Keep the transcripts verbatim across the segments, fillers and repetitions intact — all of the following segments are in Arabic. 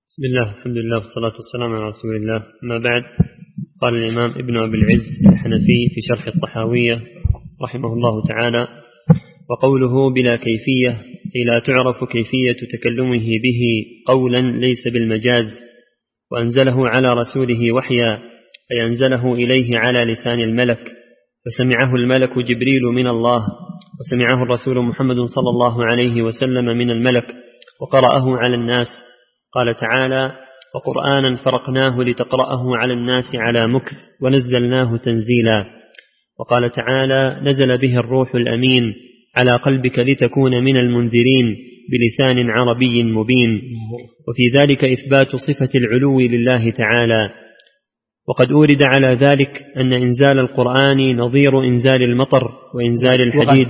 بسم الله، الحمد لله والصلاة والسلام على رسول الله. أما بعد، قال الإمام ابن أبي العز الحنفي في شرح الطحاوية رحمه الله تعالى: وقوله بلا كيفية أي لا تعرف كيفية تكلمه به قولا ليس بالمجاز، وأنزله على رسوله وحيا أي أنزله إليه على لسان الملك، فسمعه الملك جبريل من الله، وسمعه الرسول محمد صلى الله عليه وسلم من الملك، وقرأه على الناس. قال تعالى: وقرآنا فرقناه لتقرأه على الناس على مكث ونزلناه تنزيلا. وقال تعالى: نزل به الروح الأمين على قلبك لتكون من المنذرين بلسان عربي مبين. وفي ذلك إثبات صفة العلو لله تعالى. وقد أورد على ذلك أن إنزال القرآن نظير إنزال المطر وإنزال الحديد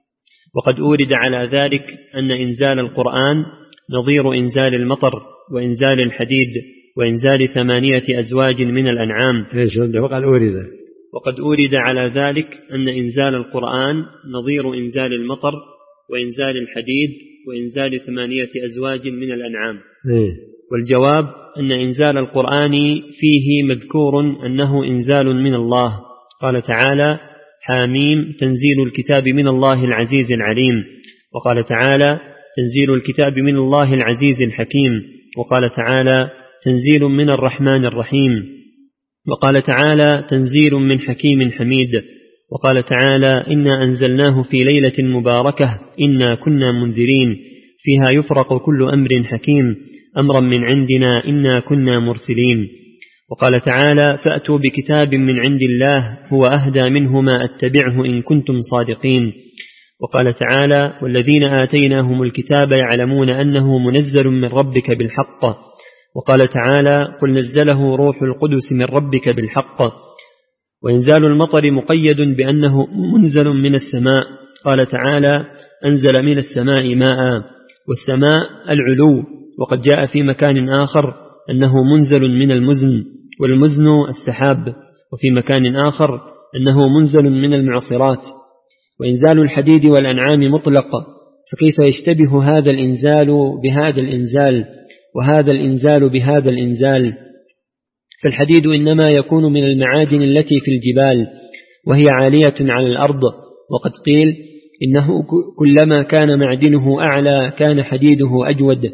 وقد أورد على ذلك أن إنزال القرآن نظير إنزال المطر وإنزال الحديد وإنزال ثمانية أزواج من الأنعام. وقد أورد وقد أورد على ذلك أن إنزال القرآن نظير إنزال المطر وإنزال الحديد وإنزال ثمانية أزواج من الأنعام. والجواب أن إنزال القرآن فيه مذكور أنه إنزال من الله. قال تعالى: حاميم تنزيل الكتاب من الله العزيز العليم. وقال تعالى: تنزيل الكتاب من الله العزيز الحكيم. وقال تعالى: تنزيل من الرحمن الرحيم. وقال تعالى: تنزيل من حكيم حميد. وقال تعالى: إنا أنزلناه في ليلة مباركة إنا كنا منذرين فيها يفرق كل أمر حكيم أمرا من عندنا إنا كنا مرسلين. وقال تعالى: فأتوا بكتاب من عند الله هو أهدى منه ما أتبعه إن كنتم صادقين. وقال تعالى: والذين آتيناهم الكتاب يعلمون أنه منزل من ربك بالحق. وقال تعالى: قل نزله روح القدس من ربك بالحق. وإنزال المطر مقيد بأنه منزل من السماء. قال تعالى: أنزل من السماء ماء. والسماء العلو. وقد جاء في مكان آخر أنه منزل من المزن، والمزن السحاب. وفي مكان آخر أنه منزل من المعصرات. وإنزال الحديد والأنعام مطلق، فكيف يشتبه هذا الإنزال بهذا الإنزال وهذا الإنزال بهذا الإنزال؟ فالحديد إنما يكون من المعادن التي في الجبال وهي عالية على الأرض. وقد قيل إنه كلما كان معدنه أعلى كان حديده أجود.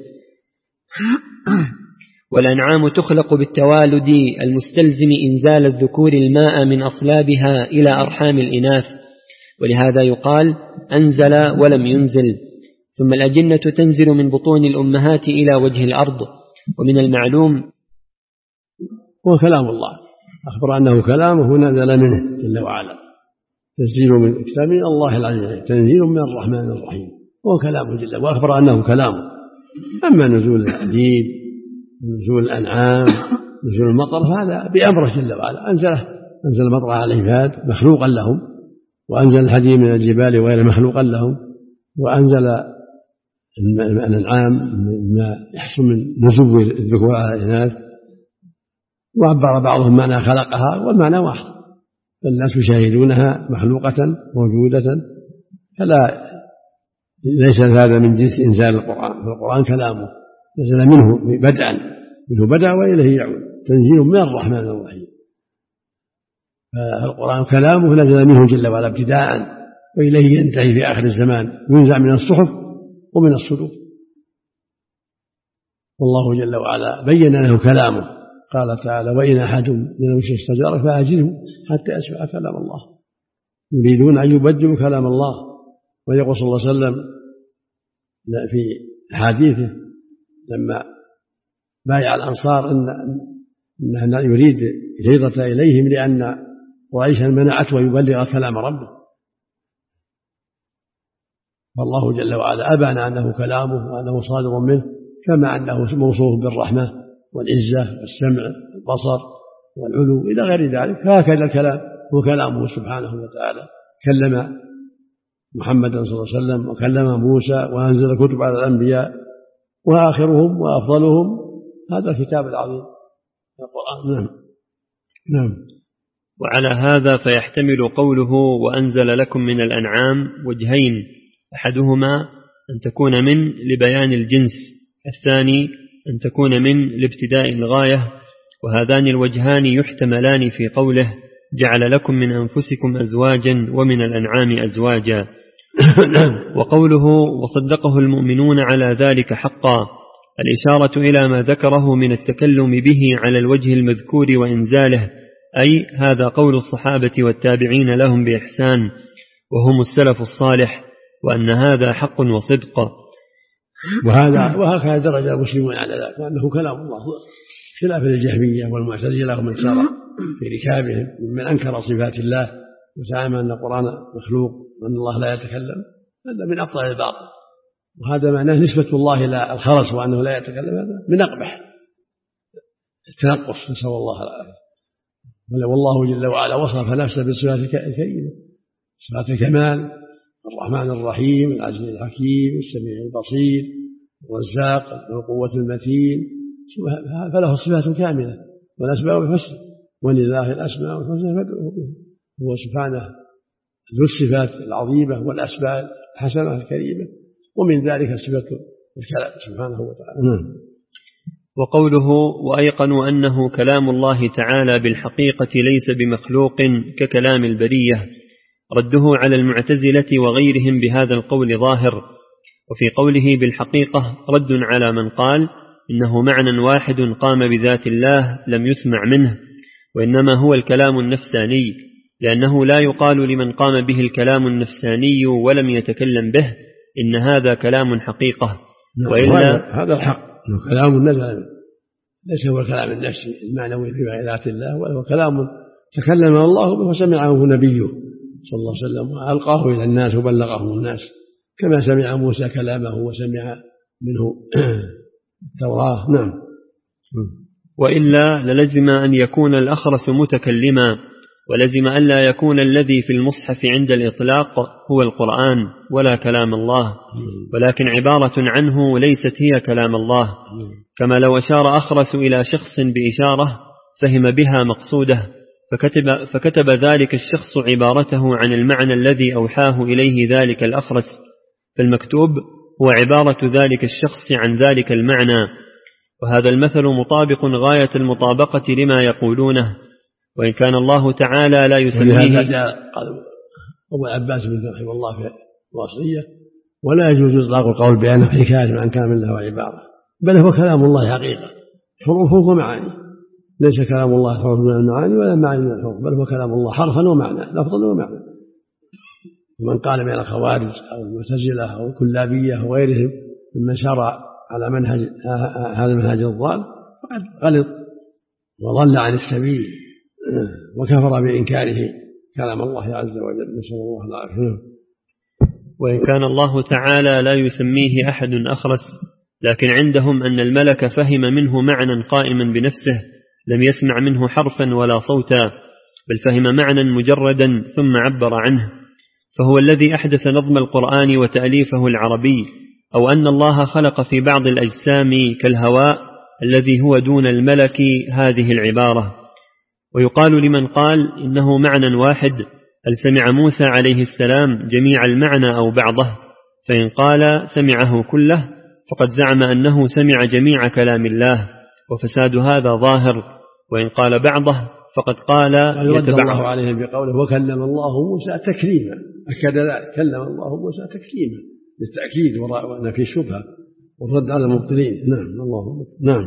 والأنعام تخلق بالتوالد المستلزم إنزال الذكور الماء من أصلابها إلى أرحام الإناث، ولهذا يقال أنزل ولم ينزل. ثم الأجنة تنزل من بطون الأمهات إلى وجه الأرض. ومن المعلوم هو كلام الله، أخبر أنه كلامه نزل منه جل وعلا، تنزيل من كتاب الله العزيز، تنزيل من الرحمن الرحيم، هو كلامه جل، وأخبر أنه كلامه. أما نزول الحديد ونزول الأنعام نزول المطر فهذا بأمره جل وعلا، أنزله، أنزل المطر على العباد مخلوقا لهم، وأنزل الحديد من الجبال غير مخلوقا لهم، وأنزل الأنعام ما يحصل من نزول الذكور على الإناث. وعبر بعضهم معنى خلقها والمعنى واحد، فالناس يشاهدونها مخلوقة موجودة، فلا ليس هذا من جنس إنزال القرآن. فالقرآن كلامه نزل منه بدءا، منه بدأ وإليه يعود، تنزيل من الرحمن الرحيم. فالقرآن كلامه نزل منه جل وعلا ابتداء، وإليه ينتهي في آخر الزمان، ينزع من الصحف ومن الصدور. والله جل وعلا بين له كلامه، قال تعالى: وإن أحد من المشركين استجارك فأجره حتى يسمع كلام الله. يريدون أن يبدلوا كلام الله. ويقول صلى الله عليه وسلم في حديثه لما بايع الأنصار إن أنه يريد الهجرة إليهم لأن قريشا منعته ويبلغ كلام ربه، فالله جل وعلا أبان أنه كلامه وأنه صادر منه، كما أنه موصوف بالرحمة والعزة والسمع والبصر والعلو إلى غير ذلك. هكذا الكلام هو كلامه سبحانه وتعالى. كلم محمدا صلى الله عليه وسلم وكلم موسى وأنزل كتب على الأنبياء، وآخرهم وأفضلهم هذا الكتاب العظيم القرآن. نعم نعم. وعلى هذا فيحتمل قوله وأنزل لكم من الأنعام وجهين: أحدهما أن تكون من لبيان الجنس، الثاني أن تكون من الابتداء الغاية، وهذان الوجهان يحتملان في قوله جعل لكم من أنفسكم أزواجا ومن الأنعام أزواجا. وقوله وصدقه المؤمنون على ذلك حقا، الإشارة إلى ما ذكره من التكلم به على الوجه المذكور وإنزاله، أي هذا قول الصحابة والتابعين لهم بإحسان وهم السلف الصالح، وأن هذا حق وصدق. وهذا وهكذا درج المسلمون على ذلك، وأنه كلام الله، خلاف الجهمية والمعتزلة ومن سار في ركابهم ممن أنكر صفات الله وزعم أن القرآن مخلوق وأن الله لا يتكلم. هذا من أبطال الباطل، وهذا معناه نسبة الله إلى الخرس وأنه لا يتكلم، هذا من أقبح التنقص، نسأل الله العافية. والله جل وعلا وصف نفسه بالصفات الكريمة، صفات الكمال: الرحمن الرحيم، العزيز الحكيم، السميع البصير، الرزاق، ذو القوة المتين، فله الصفات كاملة والأسماء الحسنى، ولله الأسماء الحسنى فادعوه بها. هو سبحانه ذو الصفات العظيمة والأسماء الحسنة الكريمة، ومن ذلك صفة الكلام سبحانه وتعالى. وقوله وأيقنوا أنه كلام الله تعالى بالحقيقة ليس بمخلوق ككلام البرية، رده على المعتزلة وغيرهم بهذا القول ظاهر. وفي قوله بالحقيقة رد على من قال إنه معنى واحد قام بذات الله لم يسمع منه، وإنما هو الكلام النفساني، لأنه لا يقال لمن قام به الكلام النفساني ولم يتكلم به إن هذا كلام حقيقة. وإلا هذا الحق، إنه كلام نزل، ليس هو الكلام النفسي المعنوي في ذات الله، وهو كلام تكلم الله به وسمعه نبيه صلى الله عليه وسلم وألقاه إلى الناس وبلغه الناس، كما سمع موسى كلامه وسمع منه التوراة. نعم. وإلا للزم أن يكون الأخرس متكلما، ولزم أن لا يكون الذي في المصحف عند الإطلاق هو القرآن ولا كلام الله، ولكن عبارة عنه ليست هي كلام الله. كما لو أشار أخرس إلى شخص بإشارة فهم بها مقصوده، فكتب, فكتب ذلك الشخص عبارته عن المعنى الذي أوحاه إليه ذلك الأخرس، فالمكتوب هو عبارة ذلك الشخص عن ذلك المعنى. وهذا المثل مطابق غاية المطابقة لما يقولونه، وإن كان الله تعالى لا يسميه. قال أبو العباس بن رحمه الله في الوصية: ولا يجوز إطلاق القول بأنه حكاية عن كامل له عبارة، بل هو كلام الله حقيقة، حروفه ومعاني، ليس كلام الله حرف من المعاني ولا معاني من الحروف، بل هو كلام الله حرفا ومعنى، لفظا ومعنى. ومن قال من الخوارج أو المعتزلة أو الكلابية أو غيرهم ممن شرع على منهج هذا المنهج الضال فقد غلط وضل عن السبيل وكفر بإنكاره كلام الله عز وجل، نسأل الله العافية. وإن كان الله تعالى لا يسميه أحد أخرس، لكن عندهم أن الملك فهم منه معنى قائما بنفسه لم يسمع منه حرفا ولا صوتا، بل فهم معنى مجردا ثم عبر عنه، فهو الذي أحدث نظم القرآن وتأليفه العربي. أو أن الله خلق في بعض الأجسام كالهواء الذي هو دون الملك هذه العبارة. ويقال لمن قال إنه معنى واحد: هل سمع موسى عليه السلام جميع المعنى أو بعضه؟ فإن قال سمعه كله فقد زعم أنه سمع جميع كلام الله، وفساد هذا ظاهر. وإن قال بعضه فقد قال يتبع الله عليه بقوله وكلم الله موسى تكليما، أكد ذلك، كلم الله موسى تكليما للتأكيد وأن في شبهة والرد على المبطلين. نعم الله نعم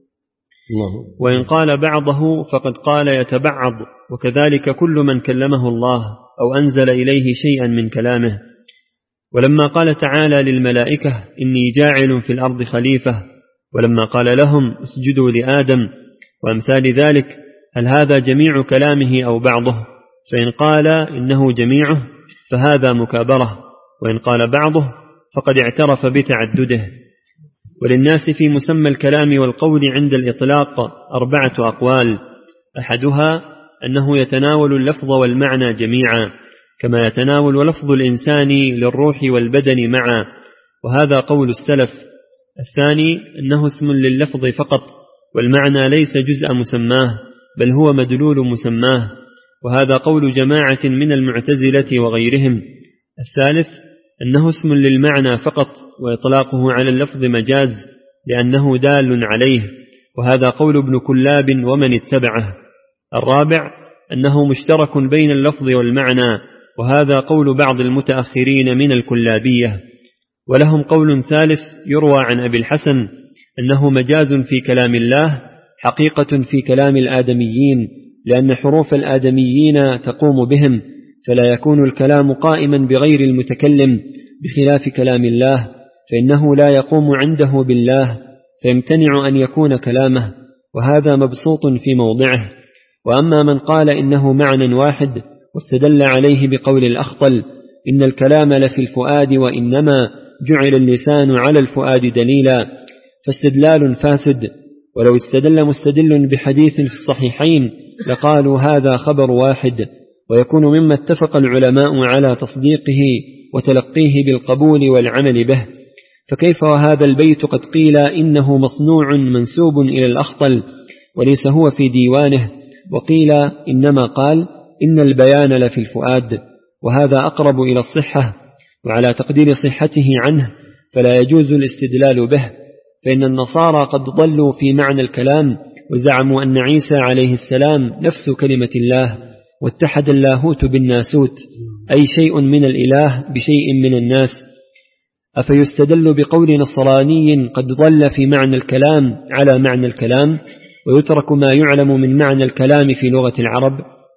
الله. وإن قال بعضه فقد قال يتبعض، وكذلك كل من كلمه الله أو أنزل إليه شيئا من كلامه. ولما قال تعالى للملائكة إني جاعل في الأرض خليفة، ولما قال لهم اسجدوا لآدم وأمثال ذلك، هل هذا جميع كلامه أو بعضه؟ فإن قال إنه جميعه فهذا مكابرة، وإن قال بعضه فقد اعترف بتعدده. وللناس في مسمى الكلام والقول عند الإطلاق أربعة أقوال: أحدها أنه يتناول اللفظ والمعنى جميعا، كما يتناول لفظ الإنسان للروح والبدن معا، وهذا قول السلف. الثاني أنه اسم لللفظ فقط، والمعنى ليس جزء مسماه بل هو مدلول مسماه، وهذا قول جماعة من المعتزلة وغيرهم. الثالث أنه اسم للمعنى فقط، وإطلاقه على اللفظ مجاز، لأنه دال عليه، وهذا قول ابن كلاب ومن اتبعه. الرابع أنه مشترك بين اللفظ والمعنى، وهذا قول بعض المتأخرين من الكلابية. ولهم قول ثالث يروى عن أبي الحسن أنه مجاز في كلام الله حقيقة في كلام الآدميين، لأن حروف الآدميين تقوم بهم، فلا يكون الكلام قائما بغير المتكلم، بخلاف كلام الله فإنه لا يقوم عنده بالله، فيمتنع أن يكون كلامه، وهذا مبسوط في موضعه. وأما من قال إنه معنى واحد واستدل عليه بقول الأخطل إن الكلام لفي الفؤاد وإنما جعل اللسان على الفؤاد دليلا، فاستدلال فاسد. ولو استدل مستدل بحديث في الصحيحين لقالوا هذا خبر واحد، ويكون مما اتفق العلماء على تصديقه وتلقيه بالقبول والعمل به. فكيف وهذا البيت قد قيل إنه مصنوع منسوب إلى الأخطل وليس هو في ديوانه، وقيل إنما قال إن البيان لفي الفؤاد، وهذا أقرب إلى الصحة، وعلى تقدير صحته عنه فلا يجوز الاستدلال به، فإن النصارى قد ضلوا في معنى الكلام وزعموا أن عيسى عليه السلام نفس كلمة الله، واتحد اللاهوت بالناسوت، أي شيء من الإله بشيء من الناس. أفيستدل بقول نصراني قد ضل في معنى الكلام على معنى الكلام، ويترك ما يعلم من معنى الكلام في لغة العرب؟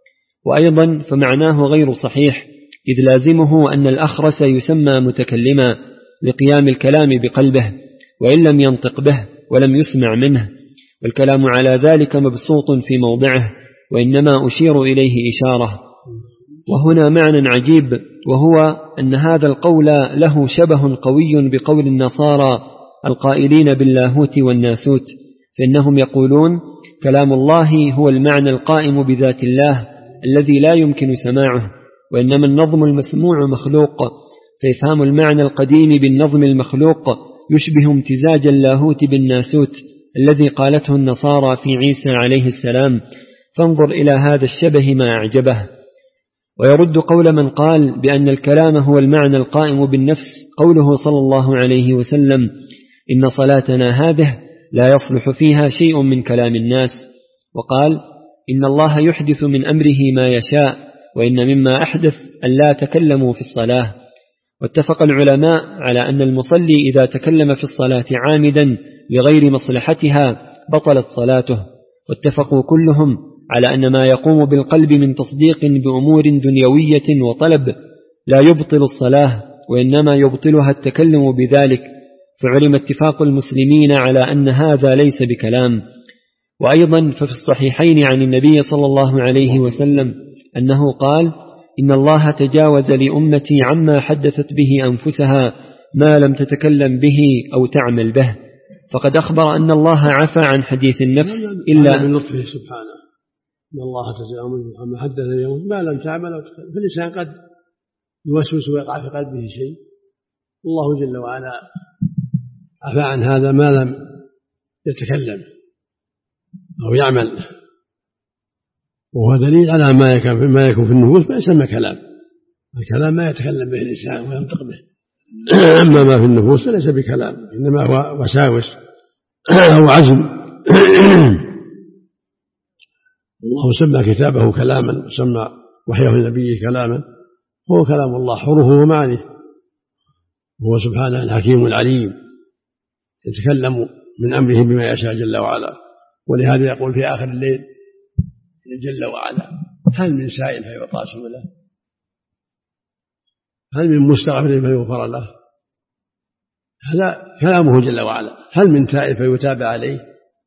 وأيضا فمعناه غير صحيح، إذ لازمه أن الأخرس يسمى متكلما لقيام الكلام بقلبه، وإن لم ينطق به ولم يسمع منه، والكلام على ذلك مبسوط في موضعه، وإنما أشير إليه إشارة. وهنا معنى عجيب، وهو أن هذا القول له شبه قوي بقول النصارى القائلين باللاهوت والناسوت، فإنهم يقولون كلام الله هو المعنى القائم بذات الله الذي لا يمكن سماعه، وإنما النظم المسموع مخلوق، فإفهام المعنى القديم بالنظم المخلوق يشبه امتزاج اللاهوت بالناسوت الذي قالته النصارى في عيسى عليه السلام، فانظر إلى هذا الشبه ما أعجبه. ويرد قول من قال بأن الكلام هو المعنى القائم بالنفس قوله صلى الله عليه وسلم إن صلاتنا هذه لا يصلح فيها شيء من كلام الناس، وقال إن الله يحدث من أمره ما يشاء، وإن مما أحدث أن لا تكلموا في الصلاة. واتفق العلماء على أن المصلي إذا تكلم في الصلاة عامدا لغير مصلحتها بطلت صلاته، واتفقوا كلهم على أن ما يقوم بالقلب من تصديق بأمور دنيوية وطلب لا يبطل الصلاة، وإنما يبطلها التكلم بذلك، فعلم اتفاق المسلمين على أن هذا ليس بكلام. وأيضا ففي الصحيحين عن النبي صلى الله عليه وسلم أنه قال إن الله تجاوز لأمتي عما حدثت به أنفسها ما لم تتكلم به أو تعمل به، فقد أخبر أن الله عفى عن حديث النفس إلا من لطفه سبحانه، إن الله تجاوز عما حدث اليوم ما لم تعمل أو تكلم. فالإنسان قد يوسوس ويقع في قلبه شيء، الله جل وعلا عفى عن هذا ما لم يتكلم أو يعمل، وهو دليل على ما يكون في النفوس ما يسمى كلام. الكلام ما يتكلم به الإنسان وينطق به، أما ما في النفوس فليس بكلام، إنما هو وساوس أو عزم. الله سمى كتابه كلاما وسمى وحيه النبي كلاما، هو كلام الله حروفه ومعانيه، هو سبحانه الحكيم العليم يتكلم من أمره بما يشاء جل وعلا. ولهذا يقول في آخر الليل جل وعلا هل من سائل فيعطى سؤله، هل من مستغفر فيغفر له، هذا كلامه جل وعلا. هل من تائب فيتاب عليه،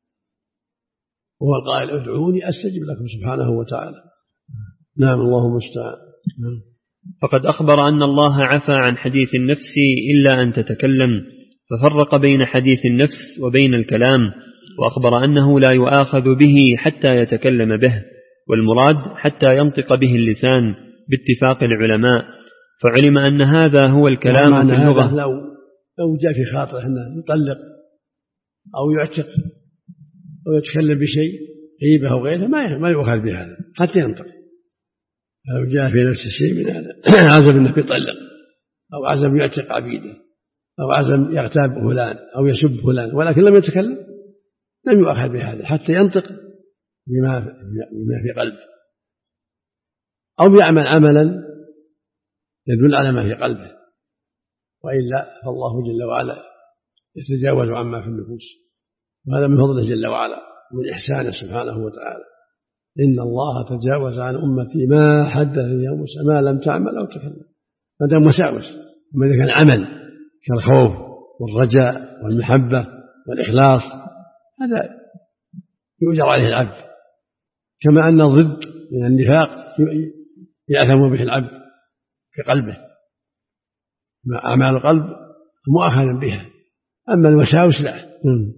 هو القائل ادعوني أستجب لكم سبحانه وتعالى. نعم الله المستعان. فقد أخبر أن الله عفى عن حديث النفس إلا أن تتكلم، ففرق بين حديث النفس وبين الكلام، وأخبر أنه لا يؤاخذ به حتى يتكلم به، والمراد حتى ينطق به اللسان باتفاق العلماء، فعلم أن هذا هو الكلام في اللغة. لو, لو جاء في خاطره أنه يطلق أو يعتق أو يتكلم بشيء غيبة أو غيره ما يؤخذ بهذا حتى ينطق. لو جاء في نفس الشيء من هذا عزم أنه يطلق أو عزم يعتق عبيده أو عزم يغتاب فلان أو يسب فلان ولكن لم يتكلم لم يؤخذ بهذا حتى ينطق بما في قلبه أو يعمل عملا يدل على ما في قلبه، وإلا فالله جل وعلا يتجاوز عما في النفوس، وهذا من فضله جل وعلا ومن إحسانه سبحانه وتعالى. إن الله تجاوز عن أمتي ما حدثني يا موسى ما لم تعمل أو تكلم. ما دام وساوس، وما إذا كان عمل كالخوف والرجاء والمحبة والإخلاص هذا يؤجر عليه العبد، كما أن ضد من النفاق يأثم به العبد في قلبه، أعمال القلب مؤاخذا بها، أما الوساوس لا.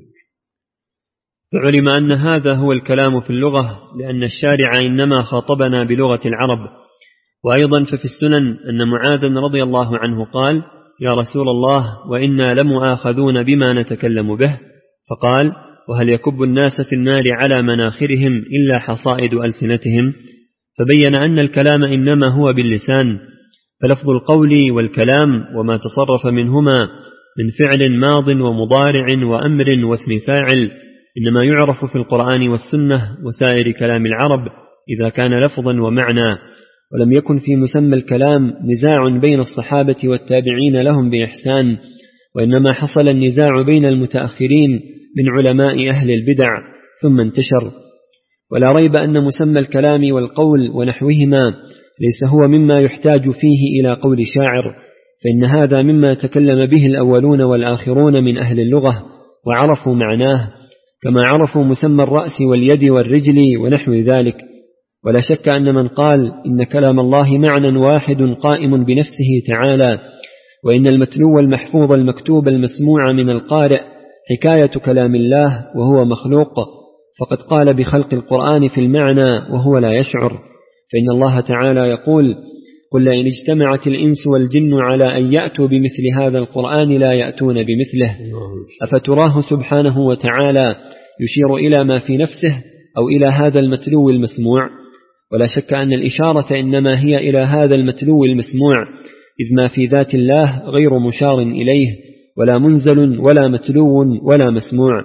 فعلم أن هذا هو الكلام في اللغة، لأن الشارع إنما خاطبنا بلغة العرب. وأيضا ففي السنن أن معاذ رضي الله عنه قال: يا رسول الله، وإنا لمؤاخذون بما نتكلم به. فقال: وهل يكب الناس في النار على مناخرهم إلا حصائد ألسنتهم؟ فبين أن الكلام إنما هو باللسان، فلفظ القول والكلام وما تصرف منهما من فعل ماض ومضارع وأمر واسم فاعل إنما يعرف في القرآن والسنة وسائر كلام العرب إذا كان لفظا ومعنى، ولم يكن في مسمى الكلام نزاع بين الصحابة والتابعين لهم بإحسان، وإنما حصل النزاع بين المتأخرين من علماء أهل البدع ثم انتشر. ولا ريب أن مسمى الكلام والقول ونحوهما ليس هو مما يحتاج فيه إلى قول شاعر، فإن هذا مما تكلم به الأولون والآخرون من أهل اللغة وعرفوا معناه، كما عرفوا مسمى الرأس واليد والرجل ونحو ذلك. ولا شك أن من قال إن كلام الله معنى واحد قائم بنفسه تعالى، وإن المتلو المحفوظ المكتوب المسموع من القارئ حكاية كلام الله وهو مخلوق، فقد قال بخلق القرآن في المعنى وهو لا يشعر. فإن الله تعالى يقول: قل لئن اجتمعت الإنس والجن على أن يأتوا بمثل هذا القرآن لا يأتون بمثله. أفتراه سبحانه وتعالى يشير إلى ما في نفسه أو إلى هذا المتلو المسموع؟ ولا شك أن الإشارة إنما هي إلى هذا المتلو المسموع، إذ ما في ذات الله غير مشار إليه، ولا منزل ولا متلو ولا مسموع.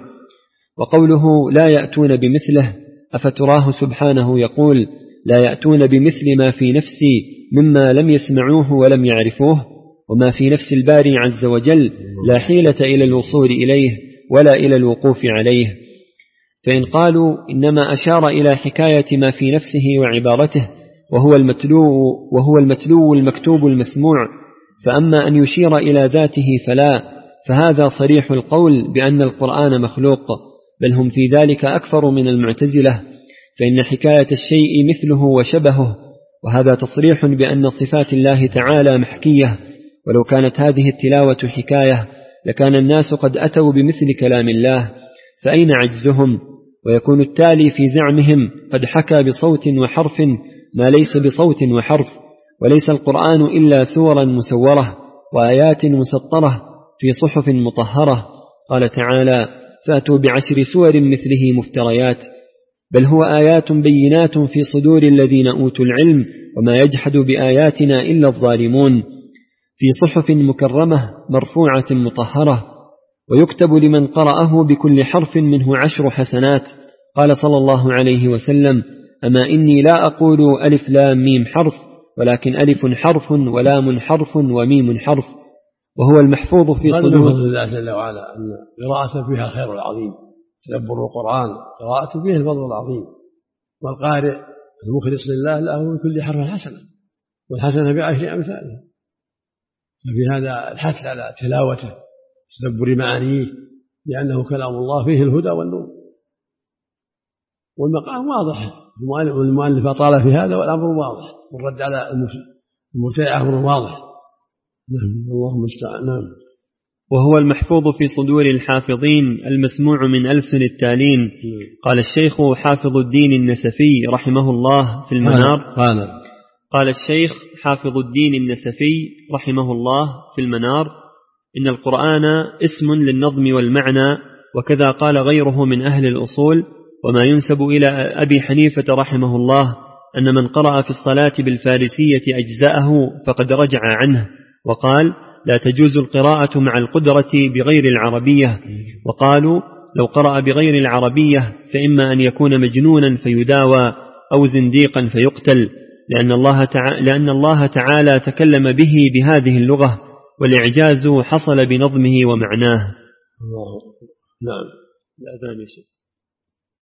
وقوله لا يأتون بمثله، أفتراه سبحانه يقول: لا يأتون بمثل ما في نفسي مما لم يسمعوه ولم يعرفوه، وما في نفس الباري عز وجل لا حيلة إلى الوصول إليه ولا إلى الوقوف عليه. فإن قالوا إنما أشار إلى حكاية ما في نفسه وعبارته وهو المتلو, وهو المتلو المكتوب المسموع، فأما أن يشير إلى ذاته فلا، فهذا صريح القول بأن القرآن مخلوق، بل هم في ذلك أكثر من المعتزلة، فإن حكاية الشيء مثله وشبهه، وهذا تصريح بأن صفات الله تعالى محكية. ولو كانت هذه التلاوة حكاية لكان الناس قد أتوا بمثل كلام الله، فأين عجزهم؟ ويكون التالي في زعمهم قد حكى بصوت وحرف ما ليس بصوت وحرف، وليس القرآن إلا سورا مسورة وآيات مسطرة في صحف مطهرة. قال تعالى: فأتوا بعشر سور مثله مفتريات، بل هو آيات بينات في صدور الذين أوتوا العلم، وما يجحد بآياتنا إلا الظالمون، في صحف مكرمة مرفوعة مطهرة، ويكتب لمن قرأه بكل حرف منه عشر حسنات. قال صلى الله عليه وسلم: أما إني لا أقول ألف لام ميم حرف، ولكن ألف حرف ولام حرف وميم حرف، وهو المحفوظ في صدور الله جل وعلا أن قراءة فيها الخير العظيم، تدبر القرآن قراءة فيه الفضل العظيم، والقارئ المخلص لله له من كل حرف حسنة، والحسنة بعشر أمثالها. ففي هذا الحث على تلاوته تدبر معانيه، لأنه كلام الله فيه الهدى والنور، والمقام واضح، والمؤلف أطال في هذا والأمر واضح، والرد على المبتدع أمر واضح. اللهم استعان. نعم. وهو المحفوظ في صدور الحافظين المسموع من ألسن التالين. قال الشيخ حافظ الدين النسفي رحمه الله في المنار قال, قال الشيخ حافظ الدين النسفي رحمه الله في المنار: إن القرآن اسم للنظم والمعنى، وكذا قال غيره من أهل الأصول. وما ينسب إلى أبي حنيفة رحمه الله أن من قرأ في الصلاة بالفارسية أجزاءه فقد رجع عنه، وقال: لا تجوز القراءة مع القدرة بغير العربية، وقالوا لو قرأ بغير العربية فإما أن يكون مجنونا فيداوى أو زنديقا فيقتل، لأن الله تعالى, لأن الله تعالى تكلم به بهذه اللغة، والإعجاز حصل بنظمه ومعناه. نعم. الأذان يا شيخ.